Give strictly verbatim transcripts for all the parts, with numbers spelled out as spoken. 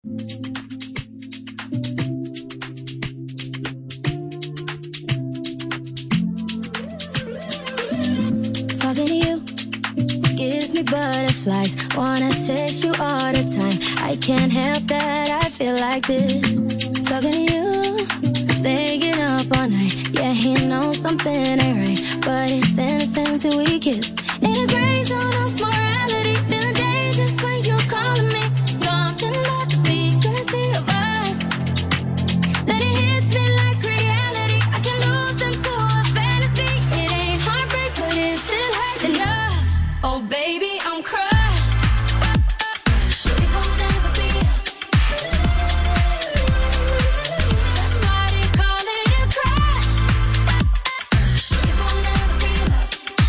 Talking to you gives me butterflies. Wanna taste you all the time. I can't help that I feel like this. Talking to you, staying up all night. Yeah, he knows something ain't right, but it's innocent till we kiss. In a gray zone of morality, feeling dangerous when you're calling me. Something about the secrecy of us. Then it hits me like reality. I can lose them to a fantasy. It ain't heartbreak, but it still hurts enough. Oh baby, I'm crushed. It won't never be us. That's why they call it a crush. It won't never be love.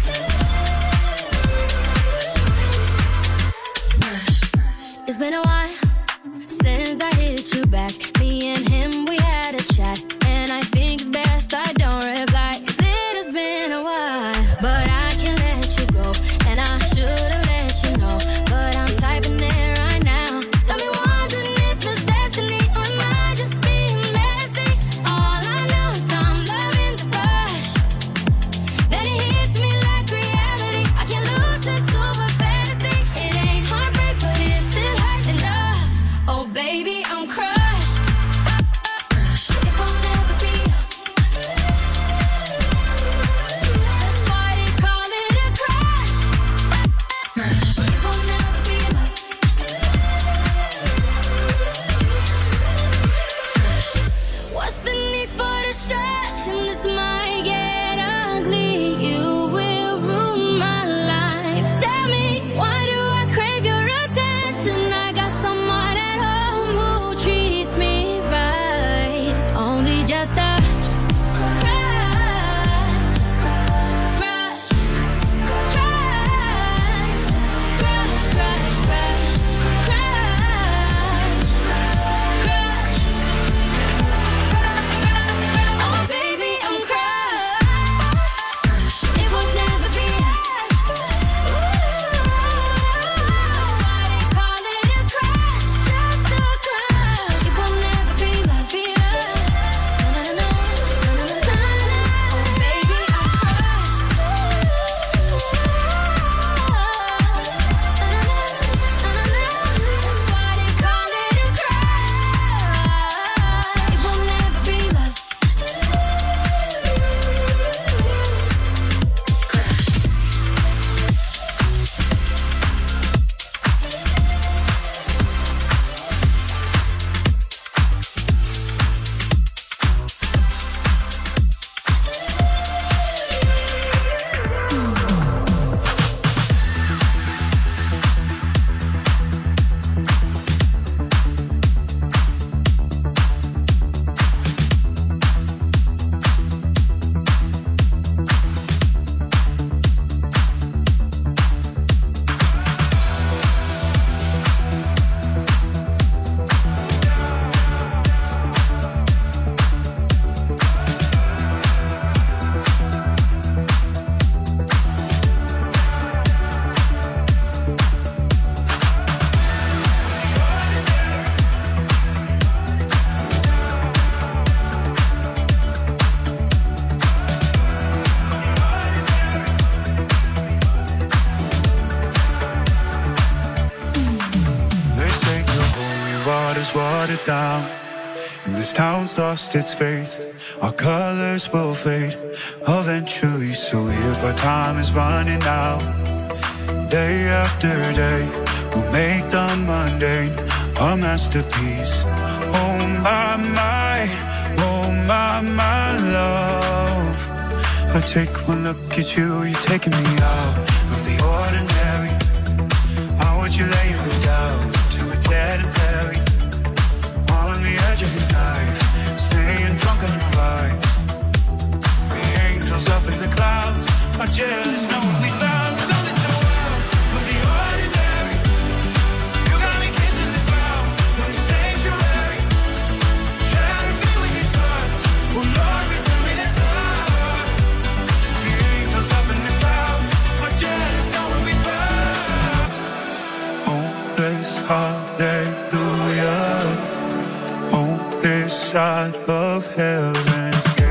It's been a while since I hit you back. Me and him, we had a chat, and I think it's best I don't reply. 'Cause it has been a while, but I can't let you go, and I should've let you know. But I'm typing it right now. Got me wondering if it's destiny, or am I just being messy? All I know is I'm loving the rush. Then it hits me like reality. I can't lose it to a fantasy. It ain't heartbreak, but it still hurts enough. Oh baby, I'm crushed. It won't never be us. That's why they call it a crush. It won't never be love. What's the need for distraction? This might get ugly. You will ruin my life. Tell me, why do I crave your attention? I got someone at home who treats me right. It's only just a crush, crush, crush, crush, crush, crush, crush, crush. Oh baby, I'm crushed. It will never be us. Why they call it a crush? Just a crush. It will never be love, be love. Na, na, na, na, na, na, na. Oh baby, I'm crushed. That's why they call it a crush. It will never be love. They say the holy water's watered down, and this town's lost its faith. Our colors will fade eventually, so here's why time is running out. Day after day, we'll make the mundane a masterpiece. Oh my, my, oh my, my love. I take one look at you, you're taking me out of the ordinary. How would you lay me down to a dead and buried, on the edge of your knife, staying drunk on your vibe. The angels up in the clouds are jealous, know what we found. So this is a world of the ordinary. You got me kissing the ground in the sanctuary. Trying to be with you, done. Oh Lord, return me to dust. The angels up in the clouds are jealous, know what we found. Oh, this hallelujah. side of heaven's gate.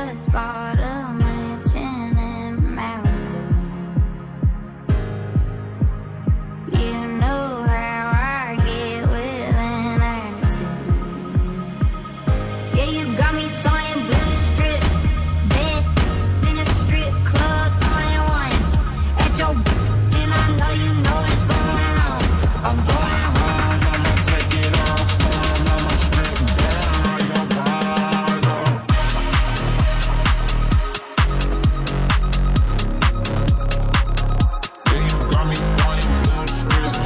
just bought a mansion in Malibu. You know how I get with an attitude. Yeah, you got me throwing blue strips, bed in a strip club, throwing ones at your and I know you know what's going on. I'm going home, I'ma take it off, I'ma strip down your bars off. Yeah, you got me throwing blue strips.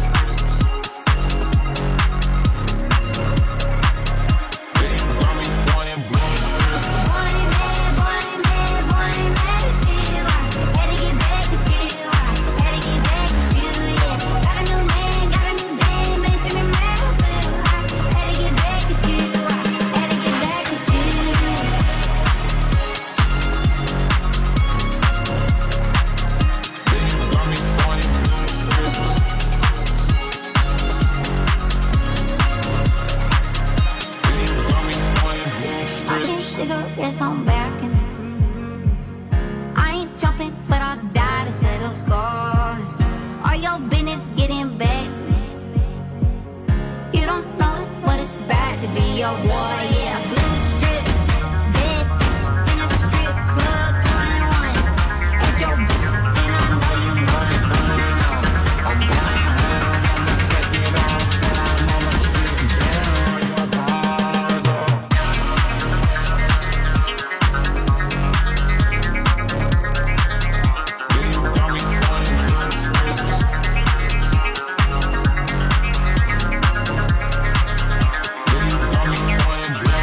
Yeah, you got me throwing blue strips. Boy, man, boy, man, boy, man, it's you. I had to get back at you. I had to get back at you, yeah. Got a new man, got a new dame, mention in Malibu. I had to get back at you. I had to get back at you. Yeah, you got me throwing blue strips. Yeah, you got me throwing blue strips. Cigarettes on balconies. I ain't jumping, but I'll die to settle scores. All your business getting back to me. You don't know what it's bad to be your boy, yeah. Blue strips, dead in a strip club, going once at your and I know you know what's going on. I'm going home, I'ma take it off, I'ma strip down your bars off. Yeah, you got me throwing blue strips. Yeah, you got me throwing blue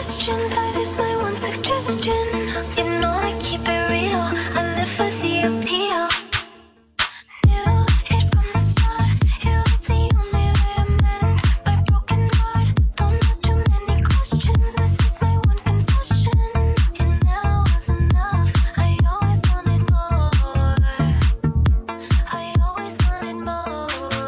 questions. That is my one suggestion. You know I keep it real. I live for the appeal. Knew it from the start. It was the only way to mend my broken heart. Don't ask too many questions. This is my one confession. It never was enough. I always wanted more. I always wanted more.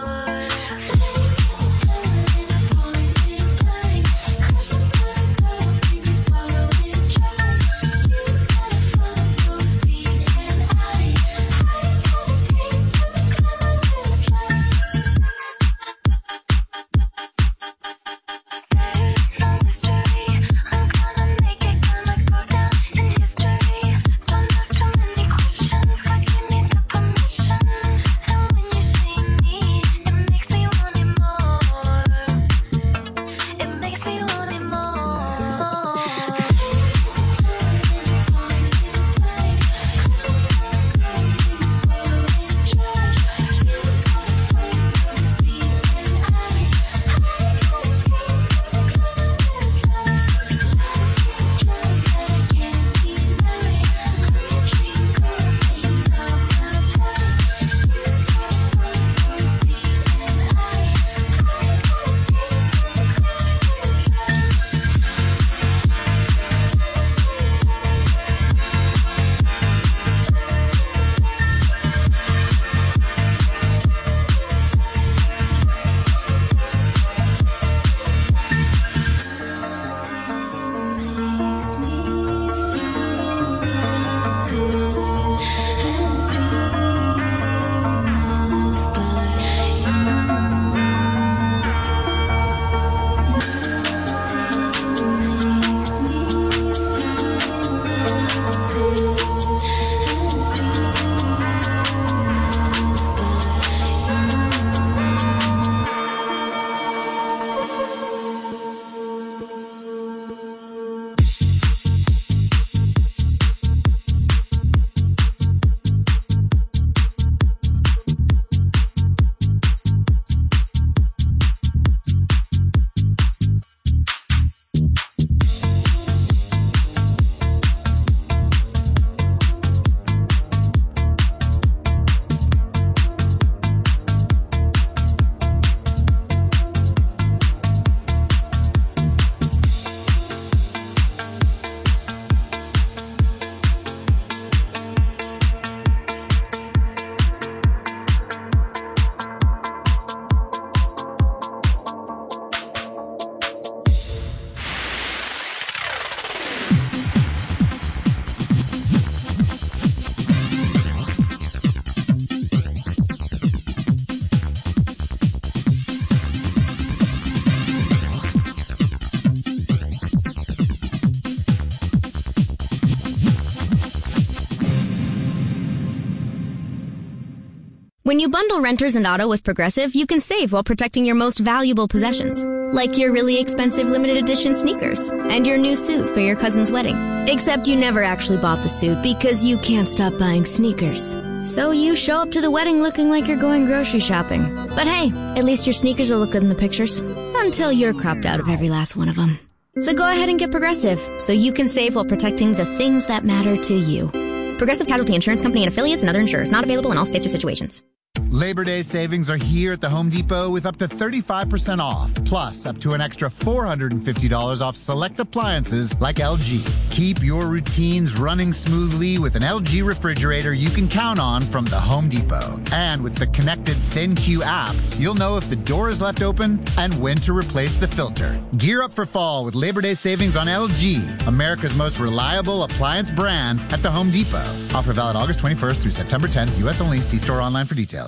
When you bundle renters and auto with Progressive, you can save while protecting your most valuable possessions, like your really expensive limited edition sneakers and your new suit for your cousin's wedding. Except you never actually bought the suit because you can't stop buying sneakers. So you show up to the wedding looking like you're going grocery shopping. But hey, at least your sneakers will look good in the pictures. Until you're cropped out of every last one of them. So go ahead and get Progressive, so you can save while protecting the things that matter to you. Progressive Casualty Insurance Company and affiliates and other insurers. Not available in all states or situations. Labor Day savings are here at the Home Depot with up to thirty-five percent off, plus up to an extra four hundred fifty dollars off select appliances like L G. Keep your routines running smoothly with an L G refrigerator you can count on from the Home Depot. And with the connected ThinQ app, you'll know if the door is left open and when to replace the filter. Gear up for fall with Labor Day savings on L G, America's most reliable appliance brand at the Home Depot. Offer valid August twenty-first through September tenth, U S only. See store online for details.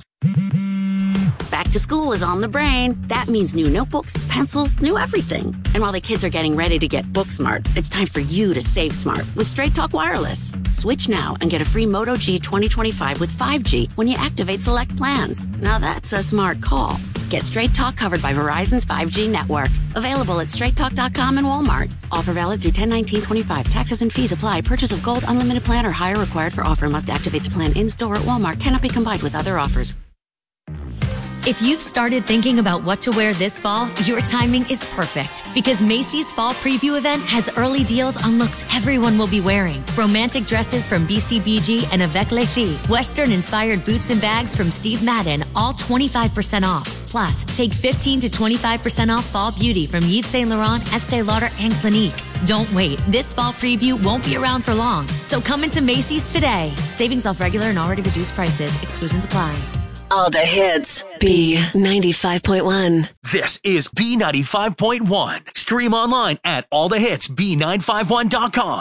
Back to school is on the brain. That means new notebooks, pencils, new everything. And while the kids are getting ready to get book smart, it's time for you to save smart with Straight Talk Wireless. Switch now and get a free Moto G twenty twenty-five with five G when you activate select plans. Now that's a smart call. Get Straight Talk covered by Verizon's five G network. Available at straight talk dot com and Walmart. Offer valid through ten nineteen twenty-five. Taxes and fees apply. Purchase of gold unlimited plan or higher required for offer. Must activate the plan in-store at Walmart. Cannot be combined with other offers. If you've started thinking about what to wear this fall, your timing is perfect because Macy's Fall Preview event has early deals on looks everyone will be wearing. Romantic dresses from B C B G and Avec Les Filles, Western-inspired boots and bags from Steve Madden, all twenty-five percent off. Plus, take fifteen to twenty-five percent off fall beauty from Yves Saint Laurent, Estee Lauder, and Clinique. Don't wait. This fall preview won't be around for long. So come into Macy's today. Savings off regular and already reduced prices. Exclusions apply. All the hits. B ninety-five point one. This is B ninety-five point one. Stream online at all the hits B nine five one dot com.